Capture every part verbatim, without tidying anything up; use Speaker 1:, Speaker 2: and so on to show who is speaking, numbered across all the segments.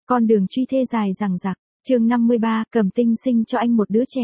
Speaker 1: Con đường truy thê dài dằng dặc, chương năm mươi ba, Cầm Tinh sinh cho anh một đứa trẻ.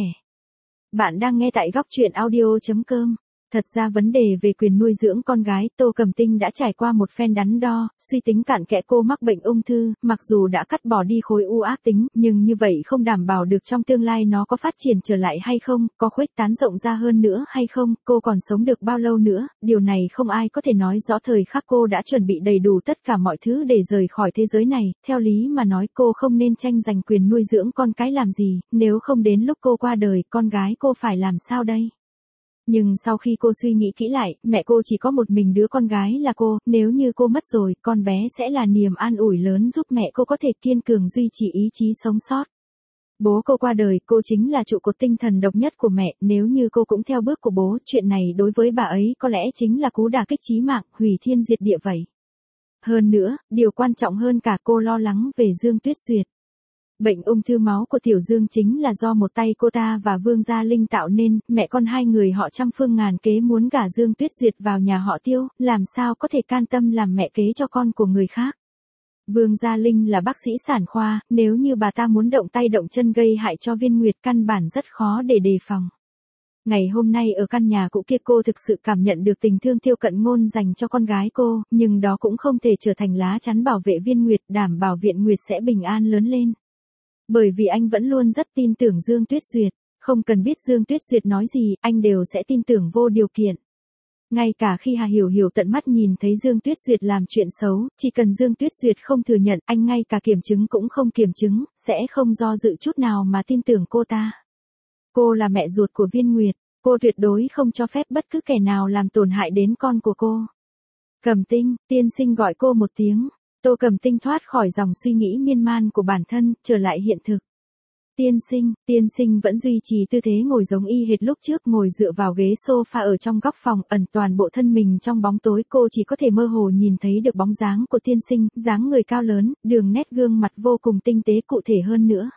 Speaker 1: Bạn đang nghe tại góc truyện audio chấm com. Thật ra vấn đề về quyền nuôi dưỡng con gái, Tô Cầm Tinh đã trải qua một phen đắn đo, suy tính cặn kẽ. Cô mắc bệnh ung thư, mặc dù đã cắt bỏ đi khối u ác tính, nhưng như vậy không đảm bảo được trong tương lai nó có phát triển trở lại hay không, có khuếch tán rộng ra hơn nữa hay không, cô còn sống được bao lâu nữa, điều này không ai có thể nói rõ. Thời khắc cô đã chuẩn bị đầy đủ tất cả mọi thứ để rời khỏi thế giới này, theo lý mà nói cô không nên tranh giành quyền nuôi dưỡng con cái làm gì, nếu không đến lúc cô qua đời, con gái cô phải làm sao đây? Nhưng sau khi cô suy nghĩ kỹ lại, mẹ cô chỉ có một mình đứa con gái là cô, nếu như cô mất rồi, con bé sẽ là niềm an ủi lớn giúp mẹ cô có thể kiên cường duy trì ý chí sống sót. Bố cô qua đời, cô chính là trụ cột tinh thần độc nhất của mẹ, nếu như cô cũng theo bước của bố, chuyện này đối với bà ấy có lẽ chính là cú đả kích chí mạng, hủy thiên diệt địa vậy. Hơn nữa, điều quan trọng hơn cả, cô lo lắng về Dương Tuyết Duyệt. Bệnh ung thư máu của Tiểu Dương chính là do một tay cô ta và Vương Gia Linh tạo nên, mẹ con hai người họ trăm phương ngàn kế muốn gả Dương Tuyết Duyệt vào nhà họ Tiêu, làm sao có thể can tâm làm mẹ kế cho con của người khác. Vương Gia Linh là bác sĩ sản khoa, nếu như bà ta muốn động tay động chân gây hại cho Viên Nguyệt căn bản rất khó để đề phòng. Ngày hôm nay ở căn nhà cũ kia cô thực sự cảm nhận được tình thương Tiêu Cận Ngôn dành cho con gái cô, nhưng đó cũng không thể trở thành lá chắn bảo vệ Viên Nguyệt, đảm bảo Viện Nguyệt sẽ bình an lớn lên. Bởi vì anh vẫn luôn rất tin tưởng Dương Tuyết Duyệt, không cần biết Dương Tuyết Duyệt nói gì, anh đều sẽ tin tưởng vô điều kiện. Ngay cả khi Hà Hiểu Hiểu tận mắt nhìn thấy Dương Tuyết Duyệt làm chuyện xấu, chỉ cần Dương Tuyết Duyệt không thừa nhận, anh ngay cả kiểm chứng cũng không kiểm chứng, sẽ không do dự chút nào mà tin tưởng cô ta. Cô là mẹ ruột của Viên Nguyệt, cô tuyệt đối không cho phép bất cứ kẻ nào làm tổn hại đến con của cô. Cầm Tinh, tiên sinh gọi cô một tiếng. Tô Cầm Tinh thoát khỏi dòng suy nghĩ miên man của bản thân, trở lại hiện thực. Tiên sinh, tiên sinh vẫn duy trì tư thế ngồi giống y hệt lúc trước, ngồi dựa vào ghế sofa ở trong góc phòng, ẩn toàn bộ thân mình trong bóng tối. Cô chỉ có thể mơ hồ nhìn thấy được bóng dáng của tiên sinh, dáng người cao lớn, đường nét gương mặt vô cùng tinh tế cụ thể hơn nữa.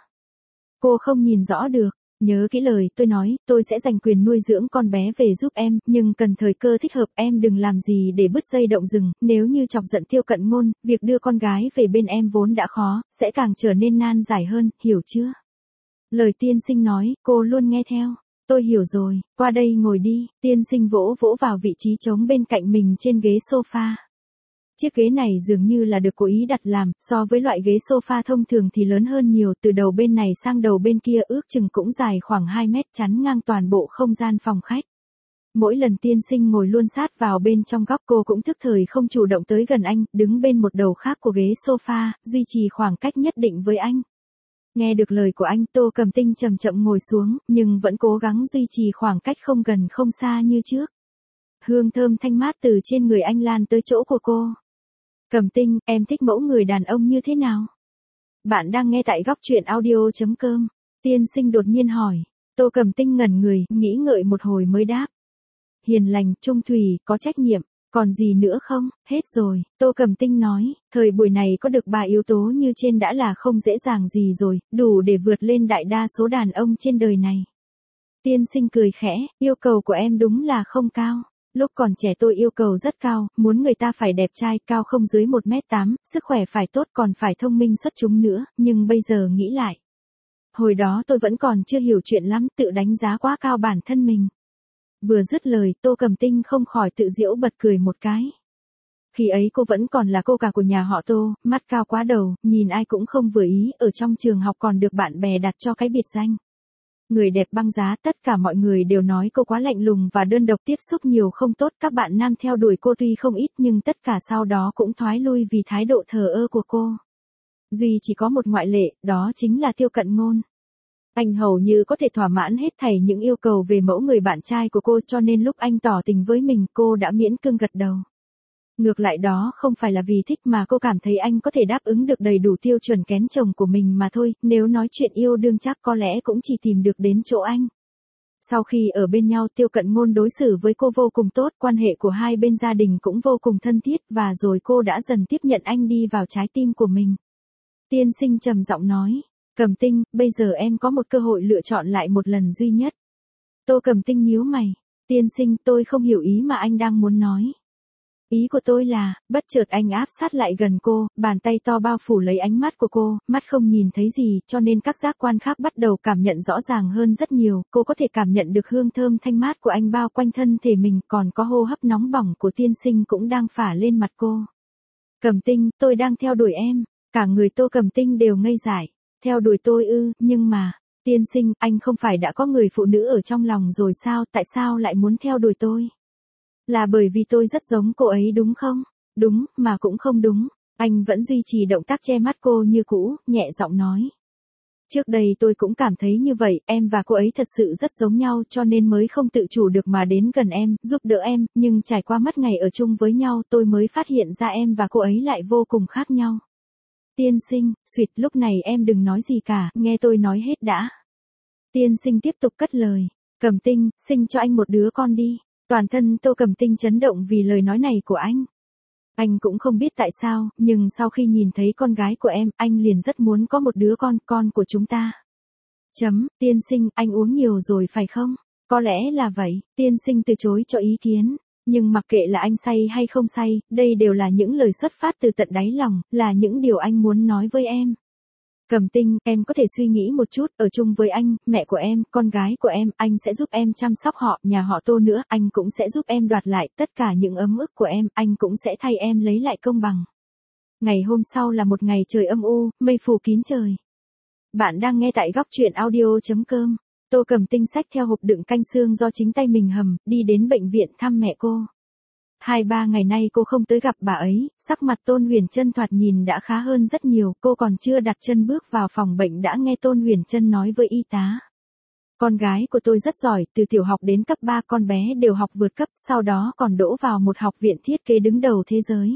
Speaker 1: Cô không nhìn rõ được. Nhớ kỹ lời tôi nói, tôi sẽ giành quyền nuôi dưỡng con bé về giúp em, nhưng cần thời cơ thích hợp, em đừng làm gì để bứt dây động rừng, nếu như chọc giận Tiêu Cận Ngôn, việc đưa con gái về bên em vốn đã khó, sẽ càng trở nên nan giải hơn, hiểu chưa? Lời tiên sinh nói, cô luôn nghe theo. Tôi hiểu rồi, qua đây ngồi đi, tiên sinh vỗ vỗ vào vị trí trống bên cạnh mình trên ghế sofa. Chiếc ghế này dường như là được cố ý đặt làm, so với loại ghế sofa thông thường thì lớn hơn nhiều, từ đầu bên này sang đầu bên kia ước chừng cũng dài khoảng hai mét, chắn ngang toàn bộ không gian phòng khách. Mỗi lần tiên sinh ngồi luôn sát vào bên trong góc, cô cũng thức thời không chủ động tới gần anh, đứng bên một đầu khác của ghế sofa, duy trì khoảng cách nhất định với anh. Nghe được lời của anh, Tô Cầm Tinh chậm chậm ngồi xuống, nhưng vẫn cố gắng duy trì khoảng cách không gần không xa như trước. Hương thơm thanh mát từ trên người anh lan tới chỗ của cô. Cầm Tinh, em thích mẫu người đàn ông như thế nào? Bạn đang nghe tại góc truyện audio chấm com. Tiên sinh đột nhiên hỏi. Tô Cầm Tinh ngẩn người, nghĩ ngợi một hồi mới đáp. Hiền lành, trung thủy, có trách nhiệm, còn gì nữa không? Hết rồi, Tô Cầm Tinh nói, thời buổi này có được ba yếu tố như trên đã là không dễ dàng gì rồi, đủ để vượt lên đại đa số đàn ông trên đời này. Tiên sinh cười khẽ, yêu cầu của em đúng là không cao. Lúc còn trẻ tôi yêu cầu rất cao, muốn người ta phải đẹp trai, cao không dưới một mét tám, sức khỏe phải tốt, còn phải thông minh xuất chúng nữa, nhưng bây giờ nghĩ lại. Hồi đó tôi vẫn còn chưa hiểu chuyện lắm, tự đánh giá quá cao bản thân mình. Vừa dứt lời, Tô Cầm Tinh không khỏi tự giễu bật cười một cái. Khi ấy cô vẫn còn là cô cả của nhà họ Tô, mắt cao quá đầu, nhìn ai cũng không vừa ý, ở trong trường học còn được bạn bè đặt cho cái biệt danh. Người đẹp băng giá, tất cả mọi người đều nói cô quá lạnh lùng và đơn độc, tiếp xúc nhiều không tốt, các bạn nam theo đuổi cô tuy không ít nhưng tất cả sau đó cũng thoái lui vì thái độ thờ ơ của cô. Duy chỉ có một ngoại lệ, đó chính là Tiêu Cận Ngôn. Anh hầu như có thể thỏa mãn hết thảy những yêu cầu về mẫu người bạn trai của cô, cho nên lúc anh tỏ tình với mình, cô đã miễn cưỡng gật đầu. Ngược lại đó không phải là vì thích mà cô cảm thấy anh có thể đáp ứng được đầy đủ tiêu chuẩn kén chồng của mình mà thôi, nếu nói chuyện yêu đương chắc có lẽ cũng chỉ tìm được đến chỗ anh. Sau khi ở bên nhau, Tiêu Cận Ngôn đối xử với cô vô cùng tốt, quan hệ của hai bên gia đình cũng vô cùng thân thiết, và rồi cô đã dần tiếp nhận anh đi vào trái tim của mình. Tiên sinh trầm giọng nói, Cầm Tinh, bây giờ em có một cơ hội lựa chọn lại một lần duy nhất. Tô Cầm Tinh nhíu mày, tiên sinh, tôi không hiểu ý mà anh đang muốn nói. Ý của tôi là, bất chợt anh áp sát lại gần cô, bàn tay to bao phủ lấy ánh mắt của cô, mắt không nhìn thấy gì, cho nên các giác quan khác bắt đầu cảm nhận rõ ràng hơn rất nhiều, cô có thể cảm nhận được hương thơm thanh mát của anh bao quanh thân thể mình, còn có hô hấp nóng bỏng của tiên sinh cũng đang phả lên mặt cô. Cẩm Tinh, tôi đang theo đuổi em, cả người Tô Cẩm Tinh đều ngây dại, theo đuổi tôi ư, nhưng mà, tiên sinh, anh không phải đã có người phụ nữ ở trong lòng rồi sao, tại sao lại muốn theo đuổi tôi? Là bởi vì tôi rất giống cô ấy đúng không? Đúng, mà cũng không đúng. Anh vẫn duy trì động tác che mắt cô như cũ, nhẹ giọng nói. Trước đây tôi cũng cảm thấy như vậy, em và cô ấy thật sự rất giống nhau cho nên mới không tự chủ được mà đến gần em, giúp đỡ em, nhưng trải qua mất ngày ở chung với nhau tôi mới phát hiện ra em và cô ấy lại vô cùng khác nhau. Tiên sinh, xuyệt lúc này em đừng nói gì cả, nghe tôi nói hết đã. Tiên sinh tiếp tục cất lời. Cẩm Tinh, sinh cho anh một đứa con đi. Toàn thân Tô Cẩm Tinh chấn động vì lời nói này của anh. Anh cũng không biết tại sao, nhưng sau khi nhìn thấy con gái của em, anh liền rất muốn có một đứa con, con của chúng ta. Chấm, tiên sinh, anh uống nhiều rồi phải không? Có lẽ là vậy, tiên sinh từ chối cho ý kiến. Nhưng mặc kệ là anh say hay không say, đây đều là những lời xuất phát từ tận đáy lòng, là những điều anh muốn nói với em. Cẩm Tinh, em có thể suy nghĩ một chút, ở chung với anh, mẹ của em, con gái của em, anh sẽ giúp em chăm sóc họ, nhà họ Tô nữa, anh cũng sẽ giúp em đoạt lại tất cả những ấm ức của em, anh cũng sẽ thay em lấy lại công bằng. Ngày hôm sau là một ngày trời âm u, mây phủ kín trời. Bạn đang nghe tại góc truyện audio chấm com. Tô Cẩm Tinh xách theo hộp đựng canh xương do chính tay mình hầm, đi đến bệnh viện thăm mẹ cô. Hai ba ngày nay cô không tới gặp bà ấy, sắc mặt Tôn Huyền Trân thoạt nhìn đã khá hơn rất nhiều, cô còn chưa đặt chân bước vào phòng bệnh đã nghe Tôn Huyền Trân nói với y tá. Con gái của tôi rất giỏi, từ tiểu học đến cấp ba con bé đều học vượt cấp, sau đó còn đỗ vào một học viện thiết kế đứng đầu thế giới.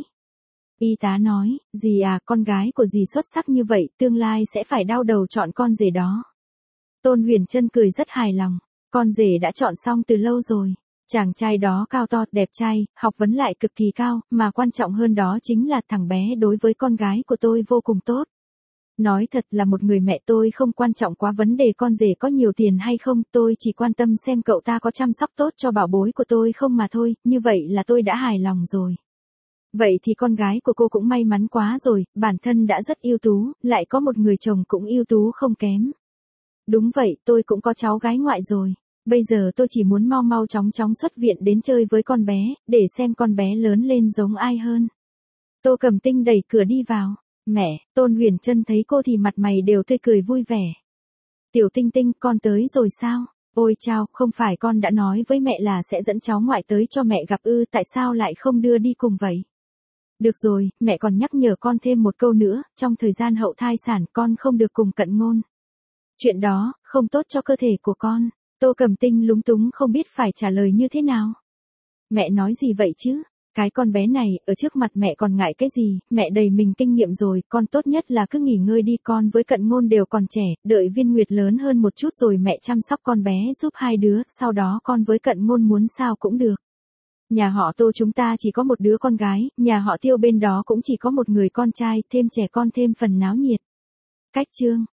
Speaker 1: Y tá nói, dì à, con gái của dì xuất sắc như vậy, tương lai sẽ phải đau đầu chọn con rể đó. Tôn Huyền Trân cười rất hài lòng, con rể đã chọn xong từ lâu rồi. Chàng trai đó cao to, đẹp trai, học vấn lại cực kỳ cao, mà quan trọng hơn đó chính là thằng bé đối với con gái của tôi vô cùng tốt. Nói thật là một người mẹ tôi không quan trọng quá vấn đề con rể có nhiều tiền hay không, tôi chỉ quan tâm xem cậu ta có chăm sóc tốt cho bảo bối của tôi không mà thôi, như vậy là tôi đã hài lòng rồi. Vậy thì con gái của cô cũng may mắn quá rồi, bản thân đã rất ưu tú, lại có một người chồng cũng ưu tú không kém. Đúng vậy, tôi cũng có cháu gái ngoại rồi. Bây giờ tôi chỉ muốn mau mau chóng chóng xuất viện đến chơi với con bé, để xem con bé lớn lên giống ai hơn. Tô Cẩm Tinh đẩy cửa đi vào. Mẹ, Tôn Huyền Trân thấy cô thì mặt mày đều tươi cười vui vẻ. Tiểu Tinh Tinh, con tới rồi sao? Ôi chao, không phải con đã nói với mẹ là sẽ dẫn cháu ngoại tới cho mẹ gặp ư, tại sao lại không đưa đi cùng vậy? Được rồi, mẹ còn nhắc nhở con thêm một câu nữa, trong thời gian hậu thai sản con không được cùng cận ngôn. Chuyện đó, không tốt cho cơ thể của con. Tô Cẩm Tinh lúng túng không biết phải trả lời như thế nào. Mẹ nói gì vậy chứ? Cái con bé này, ở trước mặt mẹ còn ngại cái gì, mẹ đầy mình kinh nghiệm rồi, con tốt nhất là cứ nghỉ ngơi đi, con với Cận Ngôn đều còn trẻ, đợi Viên Nguyệt lớn hơn một chút rồi mẹ chăm sóc con bé giúp hai đứa, sau đó con với Cận Ngôn muốn sao cũng được. Nhà họ Tô chúng ta chỉ có một đứa con gái, nhà họ Tiêu bên đó cũng chỉ có một người con trai, thêm trẻ con thêm phần náo nhiệt. Cách chương